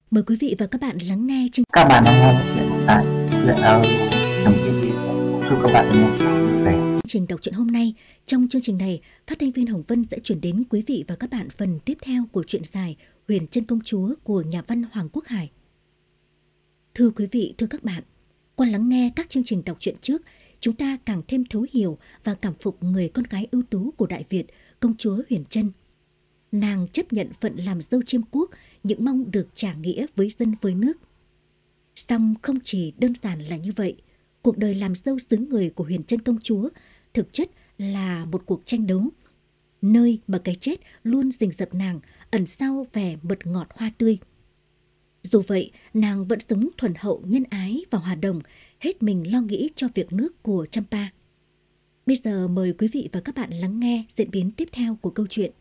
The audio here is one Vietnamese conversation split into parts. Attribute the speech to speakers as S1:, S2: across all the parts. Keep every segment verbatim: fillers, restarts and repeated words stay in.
S1: Mời quý vị và các bạn lắng nghe chương
S2: Các bạn đang nghe chuyện tại chuyện ở trong cái chúc các bạn nghe vui vẻ.
S1: trình đọc truyện hôm nay. Trong chương trình này, phát thanh viên Hồng Vân sẽ chuyển đến quý vị và các bạn phần tiếp theo của truyện dài Huyền Trân Công Chúa của nhà văn Hoàng Quốc Hải. Thưa quý vị, thưa các bạn, qua lắng nghe các chương trình đọc truyện trước, chúng ta càng thêm thấu hiểu và cảm phục người con gái ưu tú của Đại Việt, công chúa Huyền Trân. Nàng chấp nhận phận làm dâu chiêm quốc, những mong được trả nghĩa với dân với nước. Song không chỉ đơn giản là như vậy, cuộc đời làm dâu xứ người của Huyền Trân công chúa thực chất là một cuộc tranh đấu, nơi mà cái chết luôn rình rập nàng, ẩn sau vẻ mật ngọt hoa tươi. Dù vậy, nàng vẫn sống thuần hậu nhân ái và hòa đồng, hết mình lo nghĩ cho việc nước của Champa. Bây giờ mời quý vị và các bạn lắng nghe diễn biến tiếp theo của câu chuyện.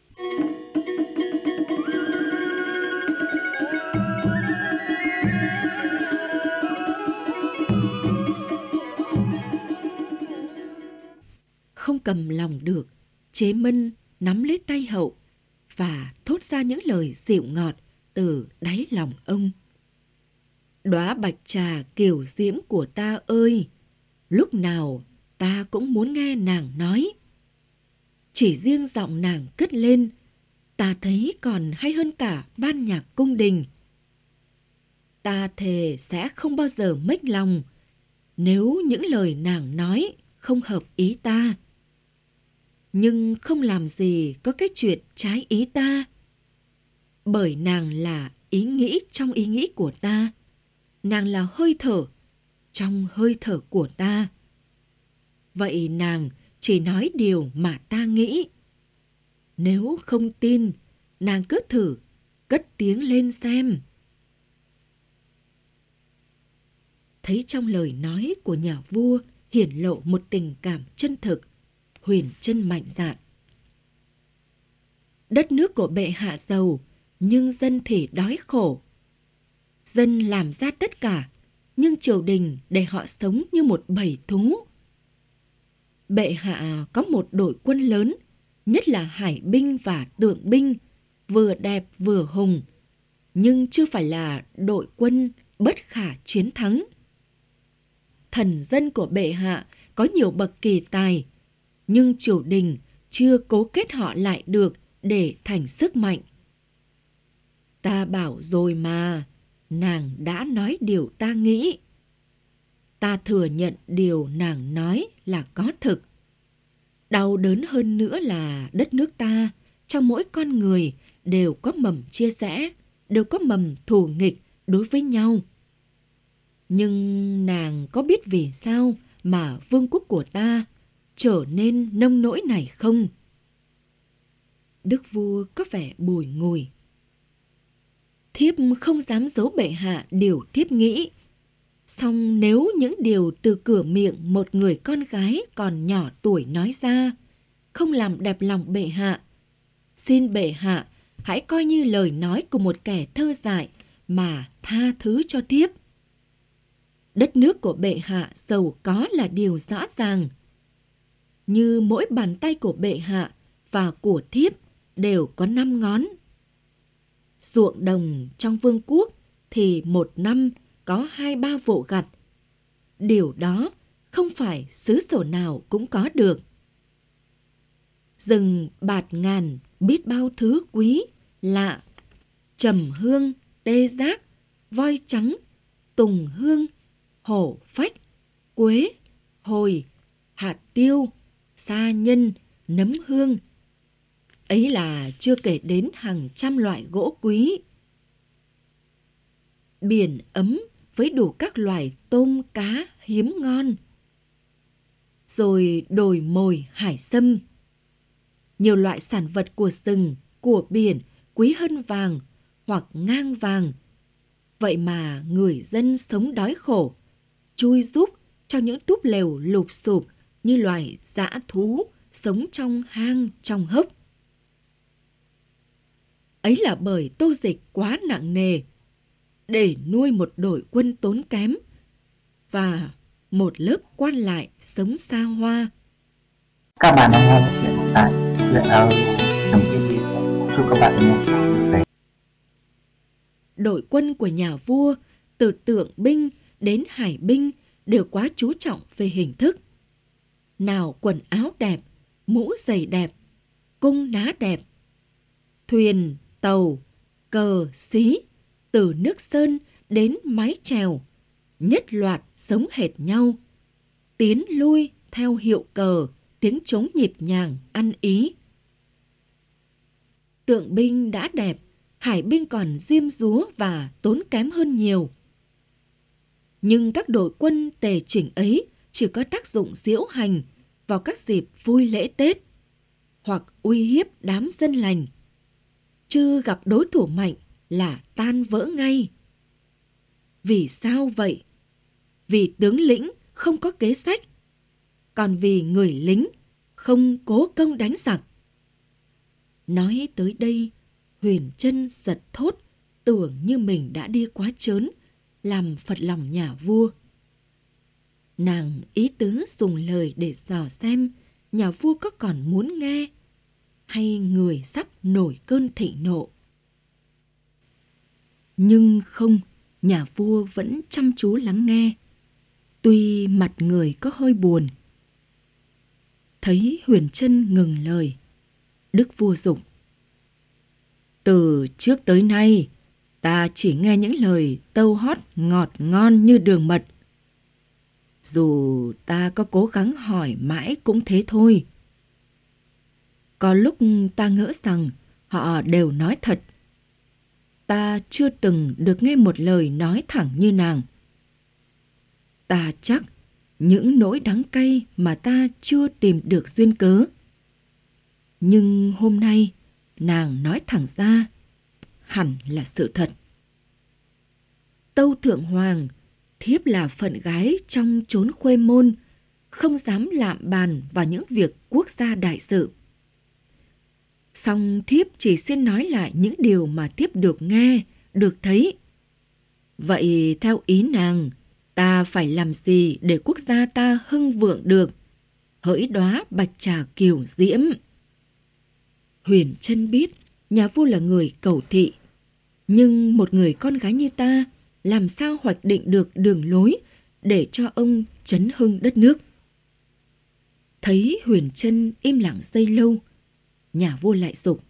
S3: Không cầm lòng được, Chế Mân nắm lấy tay Hậu và thốt ra những lời dịu ngọt từ đáy lòng ông. Đóa bạch trà kiều diễm của ta ơi, lúc nào ta cũng muốn nghe nàng nói. Chỉ riêng giọng nàng cất lên, ta thấy còn hay hơn cả ban nhạc cung đình. Ta thề sẽ không bao giờ mếch lòng nếu những lời nàng nói không hợp ý ta. Nhưng không làm gì có cái chuyện trái ý ta. Bởi nàng là ý nghĩ trong ý nghĩ của ta. Nàng là hơi thở trong hơi thở của ta. Vậy nàng chỉ nói điều mà ta nghĩ. Nếu không tin, nàng cứ thử cất tiếng lên xem. Thấy trong lời nói của nhà vua hiển lộ một tình cảm chân thực, Huyền Trân mạnh dạn. Đất nước của bệ hạ giàu, nhưng dân thì đói khổ. Dân làm ra tất cả, nhưng triều đình để họ sống như một bầy thú. Bệ hạ có một đội quân lớn, nhất là hải binh và tượng binh, vừa đẹp vừa hùng, nhưng chưa phải là đội quân bất khả chiến thắng. Thần dân của bệ hạ có nhiều bậc kỳ tài, nhưng triều đình chưa cố kết họ lại được để thành sức mạnh. Ta bảo rồi mà, nàng đã nói điều ta nghĩ. Ta thừa nhận điều nàng nói là có thực. Đau đớn hơn nữa là đất nước ta, trong mỗi con người đều có mầm chia rẽ, đều có mầm thù nghịch đối với nhau. Nhưng nàng có biết vì sao mà vương quốc của ta trở nên nông nỗi này không? Đức vua có vẻ bùi ngùi. Thiếp không dám giấu bệ hạ điều thiếp nghĩ. Song nếu những điều từ cửa miệng một người con gái còn nhỏ tuổi nói ra không làm đẹp lòng bệ hạ, xin bệ hạ hãy coi như lời nói của một kẻ thơ dại mà tha thứ cho thiếp. Đất nước của bệ hạ giàu có là điều rõ ràng. Như mỗi bàn tay của bệ hạ và của thiếp đều có năm ngón. Ruộng đồng trong vương quốc thì một năm có hai ba vụ gặt. Điều đó không phải xứ sở nào cũng có được. Rừng bạt ngàn biết bao thứ quý, lạ, trầm hương, tê giác, voi trắng, tùng hương, hổ phách, quế, hồi, hạt tiêu, sa nhân, nấm hương. Ấy là chưa kể đến hàng trăm loại gỗ quý. Biển ấm với đủ các loài tôm cá hiếm ngon. Rồi đồi mồi hải sâm. Nhiều loại sản vật của rừng, của biển quý hơn vàng hoặc ngang vàng. Vậy mà người dân sống đói khổ, chui rúc trong những túp lều lụp xụp như loài dã thú sống trong hang trong hốc. Ấy là bởi tô dịch quá nặng nề để nuôi một đội quân tốn kém và một lớp quan lại sống xa hoa.
S2: Các bạn đang nghe chuyện tại chuyện ở trong cái chúc các bạn nghe vui vẻ.
S3: đội quân của nhà vua, từ tượng binh đến hải binh đều quá chú trọng về hình thức. Nào quần áo đẹp, mũ giày đẹp, cung ná đẹp, thuyền, tàu, cờ, xí, từ nước sơn đến mái chèo, nhất loạt giống hệt nhau, tiến lui theo hiệu cờ, tiếng trống nhịp nhàng, ăn ý. Tượng binh đã đẹp, hải binh còn diêm dúa và tốn kém hơn nhiều. Nhưng các đội quân tề chỉnh ấy chỉ có tác dụng diễu hành vào các dịp vui lễ Tết, hoặc uy hiếp đám dân lành, chứ gặp đối thủ mạnh là tan vỡ ngay. Vì sao vậy? Vì tướng lĩnh không có kế sách, còn vì người lính không cố công đánh giặc. Nói tới đây, Huyền Trân giật thốt, tưởng như mình đã đi quá chớn, làm phật lòng nhà vua. Nàng ý tứ dùng lời để dò xem nhà vua có còn muốn nghe, hay người sắp nổi cơn thịnh nộ. Nhưng không, nhà vua vẫn chăm chú lắng nghe, tuy mặt người có hơi buồn. Thấy Huyền Trân ngừng lời, đức vua dục: từ trước tới nay, ta chỉ nghe những lời tâu hót ngọt ngon như đường mật. Dù ta có cố gắng hỏi mãi cũng thế thôi. Có lúc ta ngỡ rằng họ đều nói thật. Ta chưa từng được nghe một lời nói thẳng như nàng. Ta chắc những nỗi đắng cay mà ta chưa tìm được duyên cớ. Nhưng hôm nay nàng nói thẳng ra, hẳn là sự thật. Tâu Thượng Hoàng, thiếp là phận gái trong chốn khuê môn, không dám lạm bàn vào những việc quốc gia đại sự. Song thiếp chỉ xin nói lại những điều mà thiếp được nghe, được thấy. Vậy theo ý nàng, ta phải làm gì để quốc gia ta hưng vượng được, hỡi đóa bạch trà kiều diễm? Huyền Trân biết nhà vua là người cầu thị, nhưng một người con gái như ta làm sao hoạch định được đường lối để cho ông chấn hưng đất nước. Thấy Huyền Trân im lặng giây lâu, nhà vua lại dục: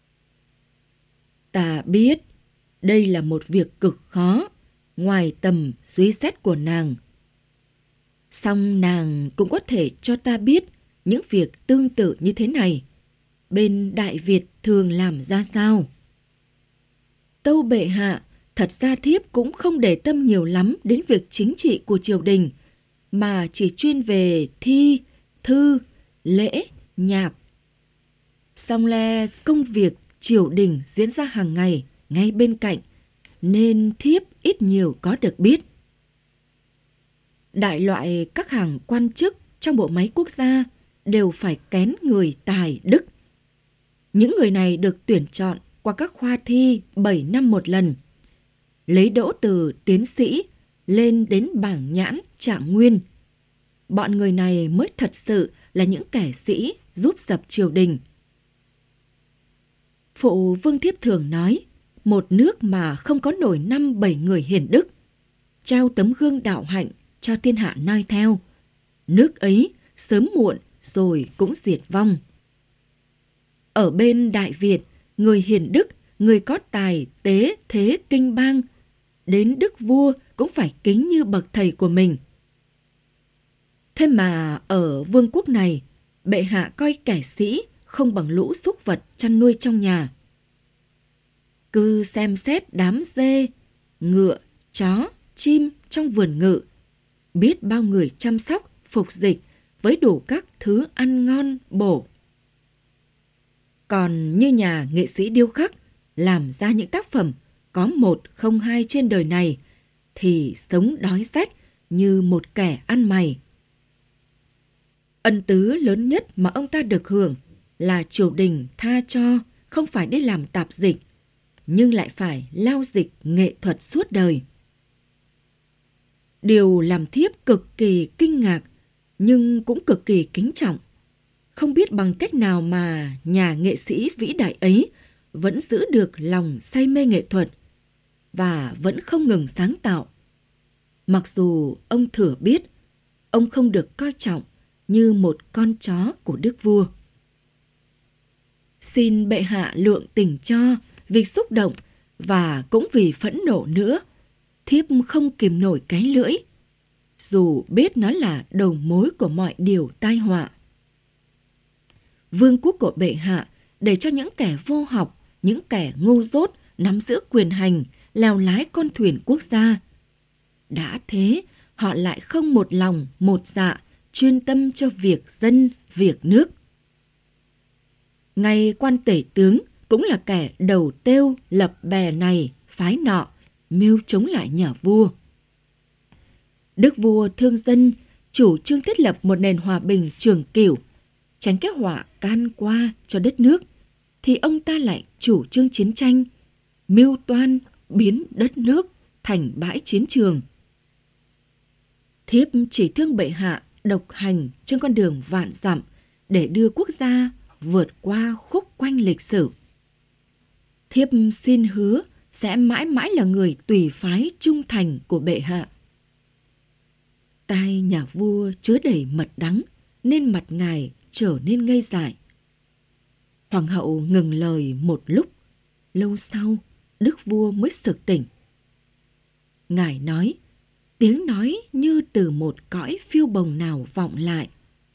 S3: ta biết đây là một việc cực khó, ngoài tầm suy xét của nàng. Song nàng cũng có thể cho ta biết những việc tương tự như thế này bên Đại Việt thường làm ra sao. Tâu bệ hạ, thật ra thiếp cũng không để tâm nhiều lắm đến việc chính trị của triều đình, mà chỉ chuyên về thi, thư, lễ, nhạc. Song le công việc triều đình diễn ra hàng ngày ngay bên cạnh, nên thiếp ít nhiều có được biết. Đại loại các hàng quan chức trong bộ máy quốc gia đều phải kén người tài đức. Những người này được tuyển chọn qua các khoa thi bảy năm một lần, lấy đỗ từ tiến sĩ lên đến bảng nhãn trạng nguyên. Bọn người này mới thật sự là những kẻ sĩ giúp dập triều đình. Phụ vương thiếp thường nói, một nước mà không có nổi năm bảy người hiền đức, trao tấm gương đạo hạnh cho thiên hạ noi theo, nước ấy sớm muộn rồi cũng diệt vong. Ở bên Đại Việt, người hiền đức, người có tài tế thế kinh bang, đến đức vua cũng phải kính như bậc thầy của mình. Thế mà ở vương quốc này, bệ hạ coi kẻ sĩ không bằng lũ súc vật chăn nuôi trong nhà. Cứ xem xét đám dê, ngựa, chó, chim trong vườn ngự, biết bao người chăm sóc, phục dịch với đủ các thứ ăn ngon, bổ. Còn như nhà nghệ sĩ điêu khắc, làm ra những tác phẩm có một không hai trên đời này, thì sống đói rách như một kẻ ăn mày. Ân tứ lớn nhất mà ông ta được hưởng là triều đình tha cho không phải đi làm tạp dịch, nhưng lại phải lao dịch nghệ thuật suốt đời. Điều làm thiếp cực kỳ kinh ngạc, nhưng cũng cực kỳ kính trọng. Không biết bằng cách nào mà nhà nghệ sĩ vĩ đại ấy vẫn giữ được lòng say mê nghệ thuật, và vẫn không ngừng sáng tạo. Mặc dù ông thừa biết, ông không được coi trọng như một con chó của đức vua. Xin bệ hạ lượng tình cho, vì xúc động và cũng vì phẫn nộ nữa, thiếp không kìm nổi cái lưỡi, dù biết nó là đầu mối của mọi điều tai họa. Vương quốc của bệ hạ để cho những kẻ vô học, những kẻ ngu dốt nắm giữ quyền hành, lèo lái con thuyền quốc gia. Đã thế, họ lại không một lòng, một dạ, chuyên tâm cho việc dân, việc nước. Ngay quan tể tướng cũng là kẻ đầu têu lập bè này, phái nọ, mưu chống lại nhà vua. Đức vua thương dân, chủ trương thiết lập một nền hòa bình trường cửu, tránh cái họa can qua cho đất nước, thì ông ta lại chủ trương chiến tranh, mưu toan biến đất nước thành bãi chiến trường. Thiếp chỉ thương bệ hạ độc hành trên con đường vạn dặm để đưa quốc gia vượt qua khúc quanh lịch sử. Thiếp xin hứa sẽ mãi mãi là người tùy phái trung thành của bệ hạ. Tai nhà vua chứa đầy mật đắng, nên mặt ngài trở nên ngây dại. Hoàng hậu ngừng lời một lúc, lâu sau đức vua mới sực tỉnh. Ngài nói, tiếng nói như từ một cõi phiêu bồng nào vọng lại.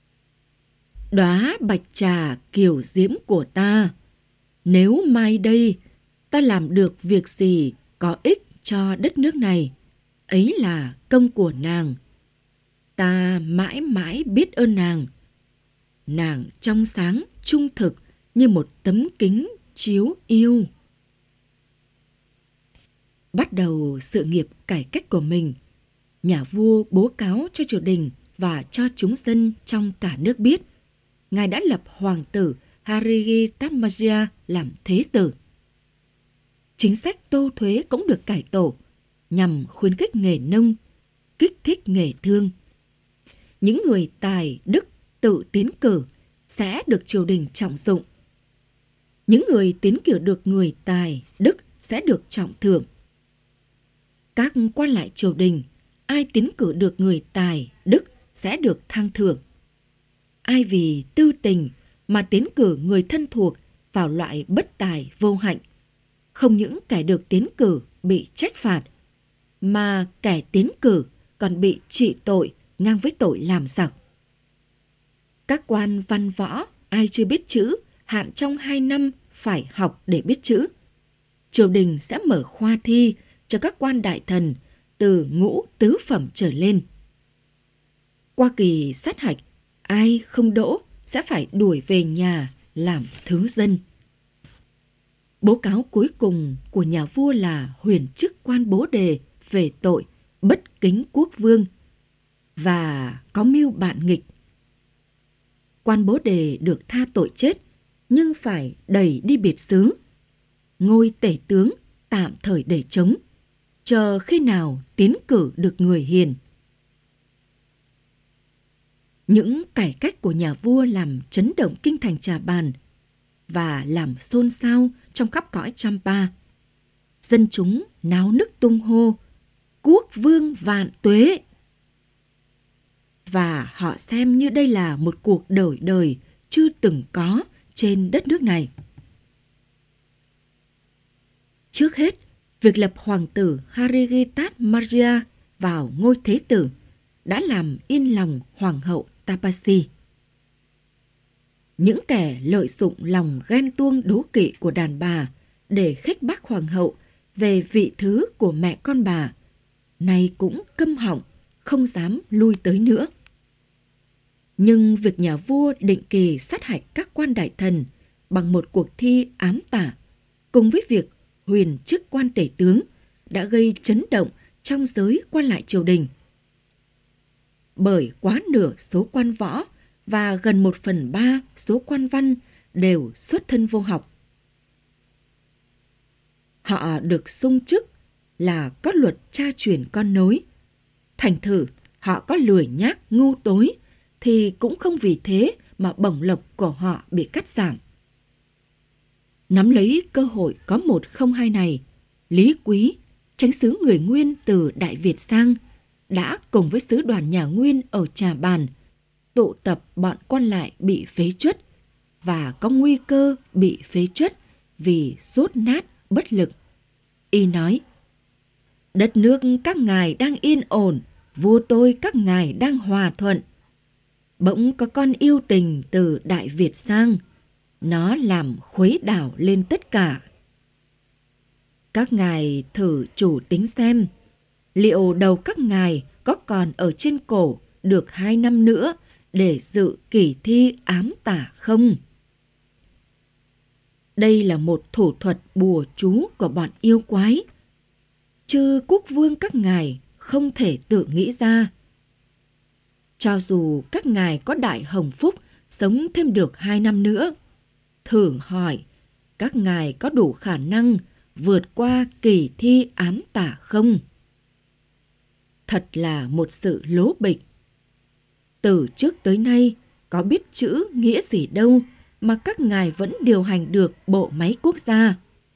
S3: Đóa bạch trà kiều diễm của ta, nếu mai đây ta làm được việc gì có ích cho đất nước này, ấy là công của nàng. Ta mãi mãi biết ơn nàng. Nàng trong sáng, trung thực như một tấm kính chiếu yêu. Bắt đầu sự nghiệp cải cách của mình, nhà vua bố cáo cho triều đình và cho chúng dân trong cả nước biết, ngài đã lập hoàng tử Harigitamaja làm thế tử. Chính sách tô thuế cũng được cải tổ nhằm khuyến khích nghề nông, kích thích nghề thương. Những người tài đức tự tiến cử sẽ được triều đình trọng dụng. Những người tiến cử được người tài đức sẽ được trọng thưởng. Các quan lại triều đình, ai tiến cử được người tài đức sẽ được thăng thưởng. Ai vì tư tình mà tiến cử người thân thuộc vào loại bất tài vô hạnh, không những kẻ được tiến cử bị trách phạt, mà kẻ tiến cử còn bị trị tội ngang với tội làm giặc. Các quan văn võ, ai chưa biết chữ, hạn trong hai năm phải học để biết chữ. Triều đình sẽ mở khoa thi cho các quan đại thần từ ngũ tứ phẩm trở lên. Qua kỳ sát hạch, ai không đỗ sẽ phải đuổi về nhà làm thứ dân. Bố cáo cuối cùng của nhà vua là huyền chức quan bố đề về tội bất kính quốc vương và có mưu bạn nghịch. Quan bố đề được tha tội chết nhưng phải đẩy đi biệt xứ. Ngôi tể tướng tạm thời để trống, chờ khi nào tiến cử được người hiền. Những cải cách của nhà vua làm chấn động kinh thành Trà Bàn và làm xôn xao trong khắp cõi Champa. Dân chúng náo nức tung hô, quốc vương vạn tuế. Và họ xem như đây là một cuộc đổi đời chưa từng có trên đất nước này. Trước hết, việc lập hoàng tử Harigitamaja vào ngôi thế tử đã làm yên lòng hoàng hậu Tapasi. Những kẻ lợi dụng lòng ghen tuông đố kỵ của đàn bà để khích bác hoàng hậu về vị thứ của mẹ con bà, nay cũng câm họng, không dám lui tới nữa. Nhưng việc nhà vua định kỳ sát hạch các quan đại thần bằng một cuộc thi ám tả, cùng với việc huyền chức quan tể tướng, đã gây chấn động trong giới quan lại triều đình. Bởi quá nửa số quan võ và gần một phần ba số quan văn đều xuất thân vô học. Họ được xung chức là có luật cha truyền con nối. Thành thử họ có lười nhác ngu tối thì cũng không vì thế mà bổng lộc của họ bị cắt giảm. Nắm lấy cơ hội có một không hai này, Lý Quý, chánh xứ người Nguyên từ Đại Việt sang, đã cùng với sứ đoàn nhà Nguyên ở Trà Bàn tụ tập bọn quan lại bị phế truất và có nguy cơ bị phế truất vì rốt nát bất lực. Y nói: đất nước các ngài đang yên ổn, vua tôi các ngài đang hòa thuận. Bỗng có con yêu tình từ Đại Việt sang, nó làm khuấy đảo lên tất cả. Các ngài thử chủ tính xem, liệu đầu các ngài có còn ở trên cổ được hai năm nữa để dự kỳ thi ám tả không? Đây là một thủ thuật bùa chú của bọn yêu quái, chứ quốc vương các ngài không thể tự nghĩ ra. Cho dù các ngài có đại hồng phúc sống thêm được hai năm nữa, thử hỏi các ngài có đủ khả năng vượt qua kỳ thi ám tả không? Thật là một sự lố bịch. Từ trước tới nay có biết chữ nghĩa gì đâu mà các ngài vẫn điều hành được bộ máy quốc gia.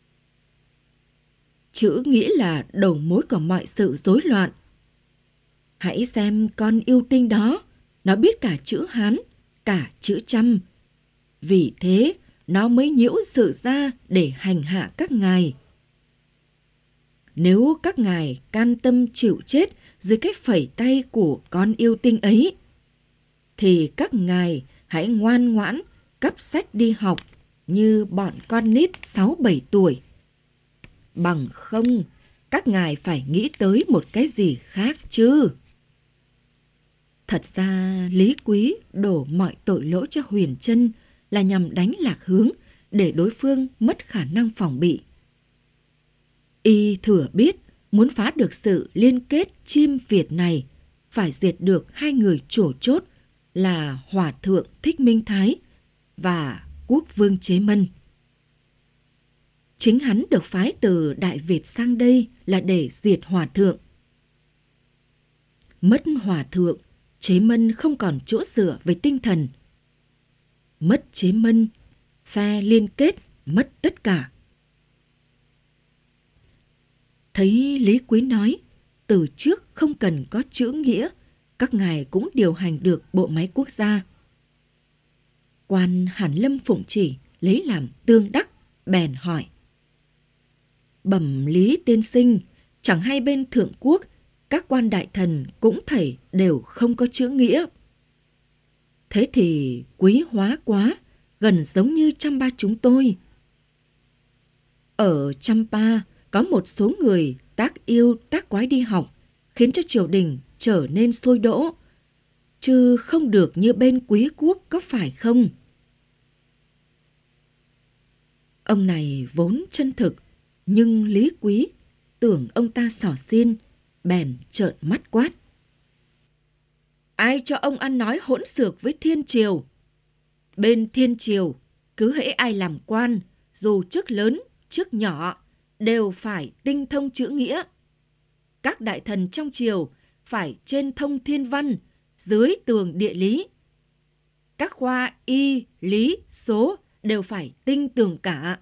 S3: Chữ nghĩa là đầu mối của mọi sự rối loạn. Hãy xem con yêu tinh đó, nó biết cả chữ Hán, cả chữ Chăm. Vì thế, nó mới nhiễu sự ra để hành hạ các ngài. Nếu các ngài can tâm chịu chết dưới cái phẩy tay của con yêu tinh ấy, thì các ngài hãy ngoan ngoãn cắp sách đi học như bọn con nít sáu bảy tuổi. Bằng không, các ngài phải nghĩ tới một cái gì khác chứ. Thật ra, Lý Quý đổ mọi tội lỗi cho Huyền Trân là nhằm đánh lạc hướng để đối phương mất khả năng phòng bị. Y thừa biết muốn phá được sự liên kết Chiêm Việt này, phải diệt được hai người chủ chốt là Hòa Thượng Thích Minh Thái và Quốc Vương Chế Mân. Chính hắn được phái từ Đại Việt sang đây là để diệt Hòa Thượng. Mất Hòa Thượng, Chế Mân không còn chỗ dựa về tinh thần. Mất Chế Mân, phe liên kết mất tất cả. Thấy Lý Quý nói, từ trước không cần có chữ nghĩa, các ngài cũng điều hành được bộ máy quốc gia. Quan Hàn Lâm phụng chỉ lấy làm tương đắc, bèn hỏi: bẩm Lý tiên sinh, chẳng hay bên Thượng Quốc, các quan đại thần cũng thảy đều không có chữ nghĩa. Thế thì quý hóa quá, gần giống như Champa chúng tôi. Ở Champa có một số người tác yêu tác quái đi học, khiến cho triều đình trở nên sôi đỗ, chứ không được như bên Quý quốc, có phải không? Ông này vốn chân thực, nhưng Lý Quý tưởng ông ta xỏ xiên, bèn trợn mắt quát: ai cho ông ăn nói hỗn xược với thiên triều? Bên thiên triều, cứ hễ ai làm quan, dù chức lớn, chức nhỏ, đều phải tinh thông chữ nghĩa. Các đại thần trong triều phải trên thông thiên văn, dưới tường địa lý. Các khoa y, lý, số đều phải tinh tường cả.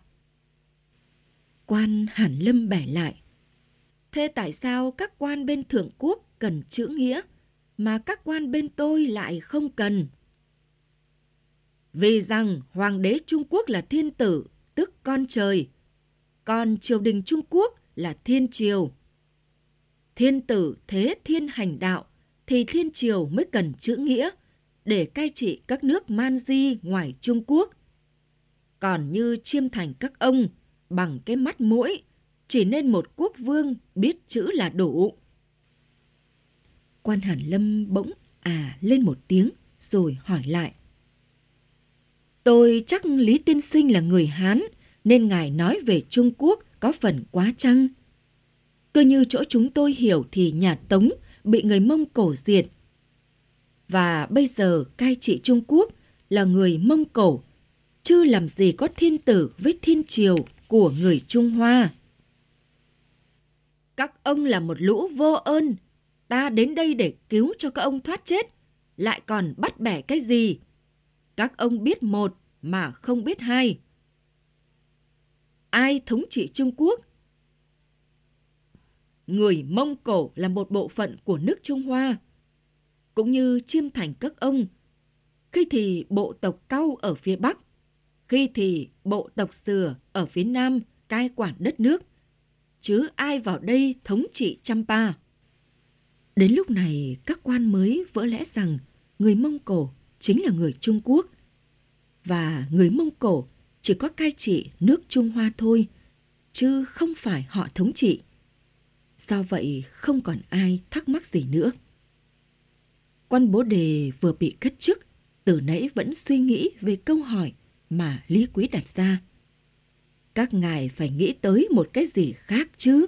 S3: Quan Hàn Lâm bẻ lại: thế tại sao các quan bên Thượng Quốc cần chữ nghĩa, mà các quan bên tôi lại không cần? Vì rằng Hoàng đế Trung Quốc là thiên tử, tức con trời, còn triều đình Trung Quốc là thiên triều. Thiên tử thế thiên hành đạo, thì thiên triều mới cần chữ nghĩa để cai trị các nước man di ngoài Trung Quốc. Còn như Chiêm Thành các ông, bằng cái mắt mũi, chỉ nên một quốc vương biết chữ là đủ. Quan Hàn Lâm bỗng à lên một tiếng rồi hỏi lại: tôi chắc Lý tiên sinh là người Hán, nên ngài nói về Trung Quốc có phần quá chăng? Cứ như chỗ chúng tôi hiểu thì nhà Tống bị người Mông Cổ diệt, và bây giờ cai trị Trung Quốc là người Mông Cổ, chứ làm gì có thiên tử với thiên triều của người Trung Hoa. Các ông là một lũ vô ơn, ta đến đây để cứu cho các ông thoát chết, lại còn bắt bẻ cái gì? Các ông biết một mà không biết hai. Ai thống trị Trung Quốc? người Mông Cổ là một bộ phận của nước Trung Hoa, cũng như Chiêm Thành các ông, khi thì bộ tộc Cau ở phía Bắc, khi thì bộ tộc Sừa ở phía Nam cai quản đất nước, chứ ai vào đây thống trị Champa. Đến lúc này, các quan mới vỡ lẽ rằng người Mông Cổ chính là người Trung Quốc, và người Mông Cổ chỉ có cai trị nước Trung Hoa thôi, chứ không phải họ thống trị. Do vậy, không còn ai thắc mắc gì nữa. Quan bố đề vừa bị cất chức, từ nãy vẫn suy nghĩ về câu hỏi mà Lý Quý đặt ra. Các ngài phải nghĩ tới một cái gì khác chứ?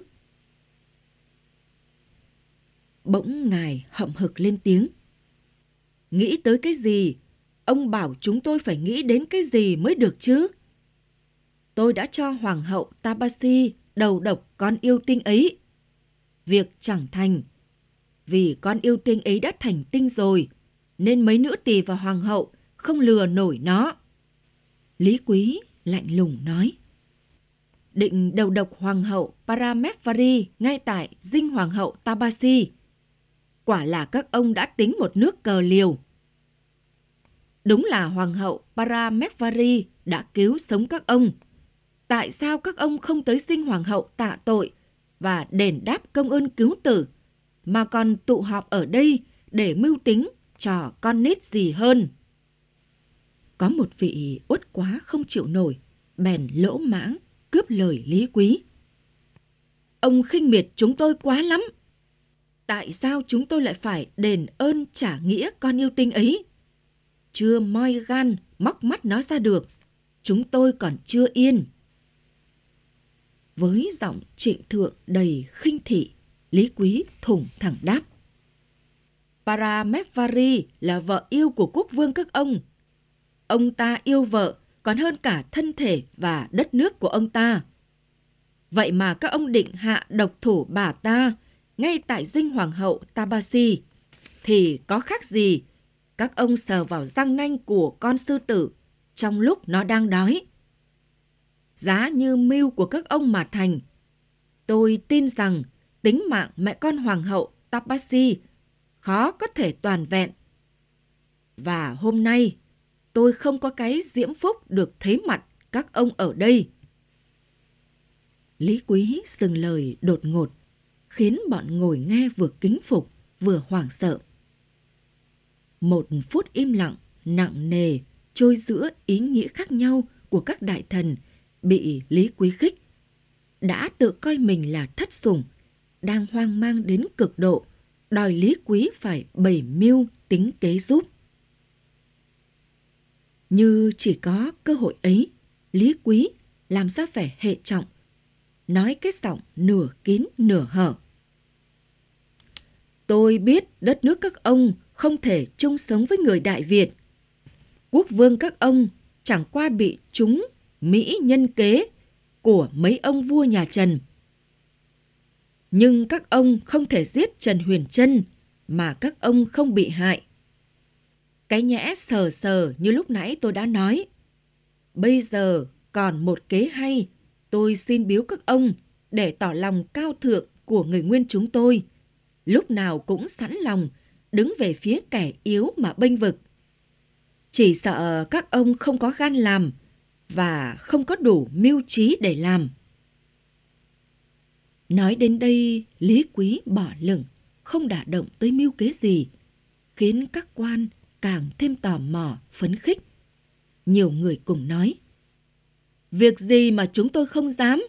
S3: Bỗng ngài hậm hực lên tiếng. Nghĩ tới cái gì? Ông bảo chúng tôi phải nghĩ đến cái gì mới được chứ? Tôi đã cho Hoàng hậu Tabasi đầu độc con yêu tinh ấy. Việc chẳng thành. Vì con yêu tinh ấy đã thành tinh rồi, nên mấy nữ tỳ và Hoàng hậu không lừa nổi nó. Lý Quý lạnh lùng nói. Định đầu độc Hoàng hậu Paramesvari ngay tại dinh Hoàng hậu Tabasi. Quả là các ông đã tính một nước cờ liều. Đúng là Hoàng hậu Paramesvari đã cứu sống các ông. Tại sao các ông không tới dinh Hoàng hậu tạ tội và đền đáp công ơn cứu tử, mà còn tụ họp ở đây để mưu tính trò con nít gì hơn? Có một vị uất quá không chịu nổi, bèn lỗ mãng cướp lời Lý Quý. Ông khinh miệt chúng tôi quá lắm. Tại sao chúng tôi lại phải đền ơn trả nghĩa con yêu tinh ấy? Chưa moi gan móc mắt nó ra được, chúng tôi còn chưa yên. Với giọng trịnh thượng đầy khinh thị, Lý Quý thủng thẳng đáp. Paramesvari là vợ yêu của quốc vương các ông. Ông ta yêu vợ còn hơn cả thân thể và đất nước của ông ta. Vậy mà các ông định hạ độc thủ bà ta ngay tại dinh Hoàng hậu Tabasi, thì có khác gì các ông sờ vào răng nanh của con sư tử trong lúc nó đang đói. Giá như mưu của các ông mà thành, tôi tin rằng tính mạng mẹ con Hoàng hậu Tabasi khó có thể toàn vẹn. Và hôm nay, tôi không có cái diễm phúc được thấy mặt các ông ở đây. Lý Quý dừng lời đột ngột, khiến bọn ngồi nghe vừa kính phục vừa hoảng sợ. Một phút im lặng, nặng nề, trôi giữa ý nghĩa khác nhau của các đại thần bị Lý Quý khích. Đã tự coi mình là thất sủng, đang hoang mang đến cực độ, đòi Lý Quý phải bày mưu tính kế giúp. Như chỉ có cơ hội ấy, Lý Quý làm ra vẻ hệ trọng, nói cái giọng nửa kín nửa hở. Tôi biết đất nước các ông không thể chung sống với người Đại Việt. Quốc vương các ông chẳng qua bị chúng Mỹ nhân kế của mấy ông vua nhà Trần. Nhưng các ông không thể giết Trần Huyền Trân mà các ông không bị hại. Cái nhẽ sờ sờ như lúc nãy tôi đã nói. Bây giờ còn một kế hay, tôi xin biếu các ông để tỏ lòng cao thượng của người Nguyên chúng tôi, lúc nào cũng sẵn lòng đứng về phía kẻ yếu mà bênh vực. Chỉ sợ các ông không có gan làm và không có đủ mưu trí để làm. Nói đến đây, Lý Quý bỏ lửng, không đả động tới mưu kế gì, khiến các quan càng thêm tò mò, phấn khích. Nhiều người cùng nói, việc gì mà chúng tôi không dám?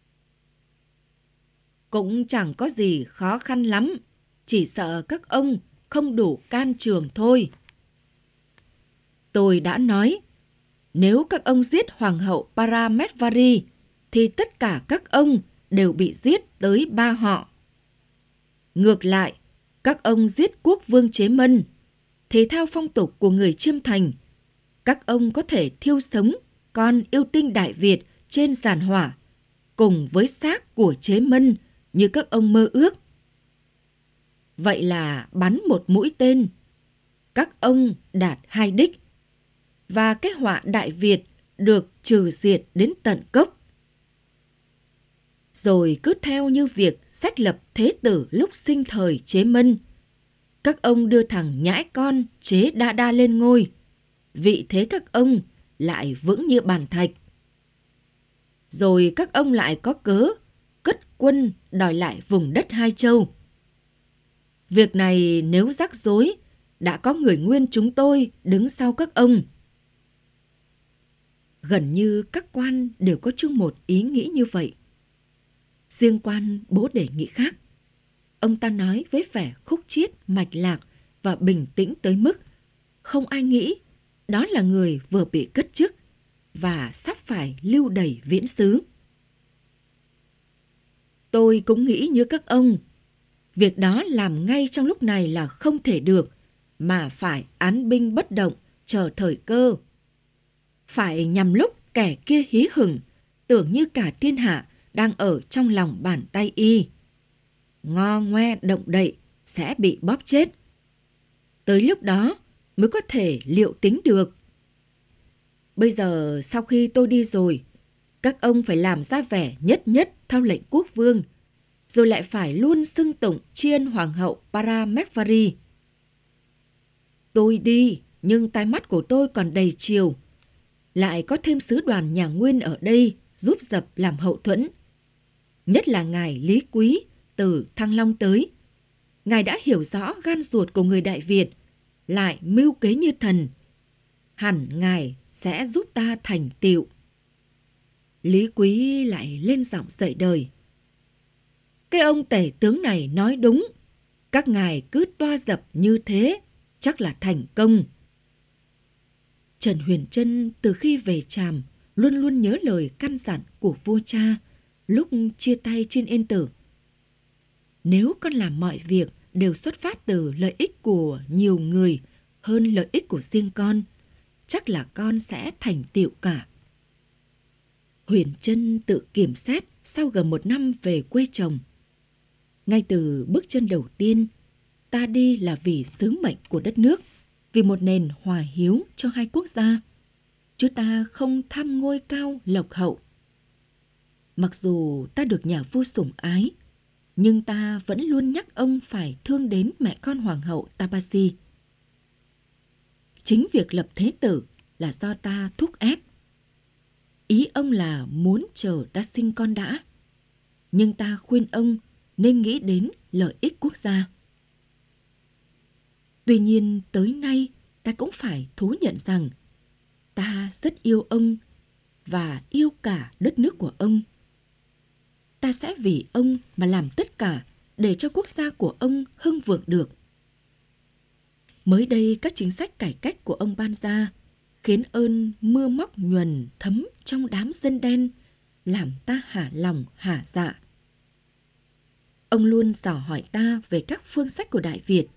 S3: Cũng chẳng có gì khó khăn lắm, chỉ sợ các ông không đủ can trường thôi. Tôi đã nói, nếu các ông giết Hoàng hậu Paramesvari, thì tất cả các ông đều bị giết tới ba họ. Ngược lại, các ông giết quốc vương Chế Mân, thì theo phong tục của người Chiêm Thành, các ông có thể thiêu sống con yêu tinh Đại Việt trên giàn hỏa, cùng với xác của Chế Mân như các ông mơ ước. Vậy là bắn một mũi tên, các ông đạt hai đích, và cái họa Đại Việt được trừ diệt đến tận gốc. rồi cứ theo như việc sách lập thế tử lúc sinh thời Chế Mân. Các ông đưa thằng nhãi con Chế Đa Đa lên ngôi, vị thế các ông lại vững như bàn thạch. Rồi các ông lại có cớ cất quân đòi lại vùng đất Hai Châu. Việc này nếu rắc rối, đã có người nguyên chúng tôi đứng sau các ông. Gần như các quan đều có chung một ý nghĩ như vậy. Riêng quan bố đề nghị khác. Ông ta nói với vẻ khúc chiết, mạch lạc và bình tĩnh tới mức không ai nghĩ đó là người vừa bị cất chức và sắp phải lưu đày viễn xứ. Tôi cũng nghĩ như các ông. Việc đó làm ngay trong lúc này là không thể được, mà phải án binh bất động, chờ thời cơ. Phải nhằm lúc kẻ kia hí hửng, tưởng như cả thiên hạ đang ở trong lòng bàn tay y. Ngo ngoe động đậy sẽ bị bóp chết. Tới lúc đó mới có thể liệu tính được. Bây giờ sau khi tôi đi rồi, các ông phải làm ra vẻ nhất nhất theo lệnh quốc vương, rồi lại phải luôn xưng tụng tri ân hoàng hậu Parameswari. Tôi đi, nhưng tai mắt của tôi còn đầy chiều. Lại có thêm sứ đoàn nhà Nguyên ở đây giúp dập làm hậu thuẫn. Nhất là ngài Lý Quý từ Thăng Long tới. Ngài đã hiểu rõ gan ruột của người Đại Việt, lại mưu kế như thần. Hẳn ngài sẽ giúp ta thành tựu. Lý Quý lại lên giọng dậy đời. Cái ông tể tướng này nói đúng. Các ngài cứ toa dập như thế, chắc là thành công. Trần Huyền Trân từ khi về Tràm luôn luôn nhớ lời căn dặn của vua cha lúc chia tay trên Yên Tử. Nếu con làm mọi việc đều xuất phát từ lợi ích của nhiều người hơn lợi ích của riêng con, chắc là con sẽ thành tựu cả. Huyền Trân tự kiểm xét sau gần một năm về quê chồng. Ngay từ bước chân đầu tiên, ta đi là vì sứ mệnh của đất nước, vì một nền hòa hiếu cho hai quốc gia, chứ ta không tham ngôi cao lộc hậu. Mặc dù ta được nhà vua sủng ái, nhưng ta vẫn luôn nhắc ông phải thương đến mẹ con hoàng hậu Tabasi. Chính việc lập thế tử là do ta thúc ép. Ý ông là muốn chờ ta sinh con đã, nhưng ta khuyên ông nên nghĩ đến lợi ích quốc gia. Tuy nhiên tới nay ta cũng phải thú nhận rằng ta rất yêu ông và yêu cả đất nước của ông. Ta sẽ vì ông mà làm tất cả để cho quốc gia của ông hưng vượng được. Mới đây các chính sách cải cách của ông ban ra khiến ơn mưa móc nhuần thấm trong đám dân đen, làm ta hả lòng hả dạ. Ông luôn dò hỏi ta về các phương sách của Đại Việt.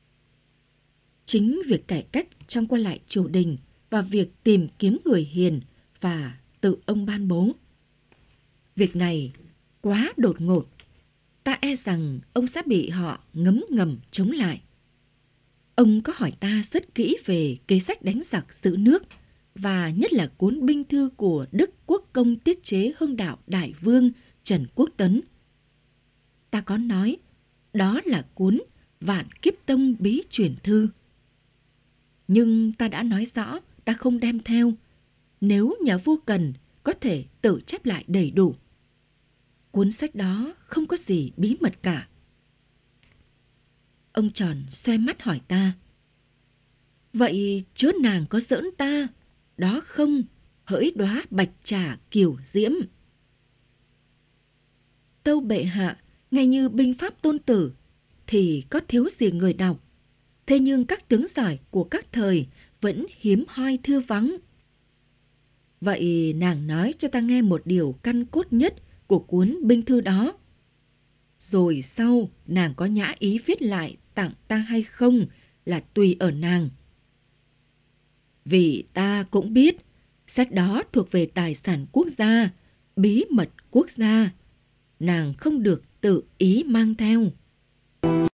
S3: Chính việc cải cách trong qua lại triều đình và việc tìm kiếm người hiền và tự ông ban bố. Việc này quá đột ngột, ta e rằng ông sẽ bị họ ngấm ngầm chống lại. Ông có hỏi ta rất kỹ về kế sách đánh giặc giữ nước và nhất là cuốn binh thư của Đức Quốc Công tiết chế Hưng Đạo Đại Vương Trần Quốc Tấn. Ta có nói đó là cuốn Vạn Kiếp Tông Bí Truyền Thư. Nhưng ta đã nói rõ ta không đem theo, nếu nhà vua cần có thể tự chép lại đầy đủ. Cuốn sách đó không có gì bí mật cả. Ông tròn xoe mắt hỏi ta. Vậy chớ nàng có giỡn ta, đó không, hỡi đóa bạch trà kiều diễm. Tâu bệ hạ, ngay như binh pháp Tôn Tử, thì có thiếu gì người đọc. Thế nhưng các tướng giỏi của các thời vẫn hiếm hoi thưa vắng. Vậy nàng nói cho ta nghe một điều căn cốt nhất của cuốn binh thư đó. Rồi sau nàng có nhã ý viết lại tặng ta hay không là tùy ở nàng. Vì ta cũng biết sách đó thuộc về tài sản quốc gia, bí mật quốc gia. Nàng không được tự ý mang theo.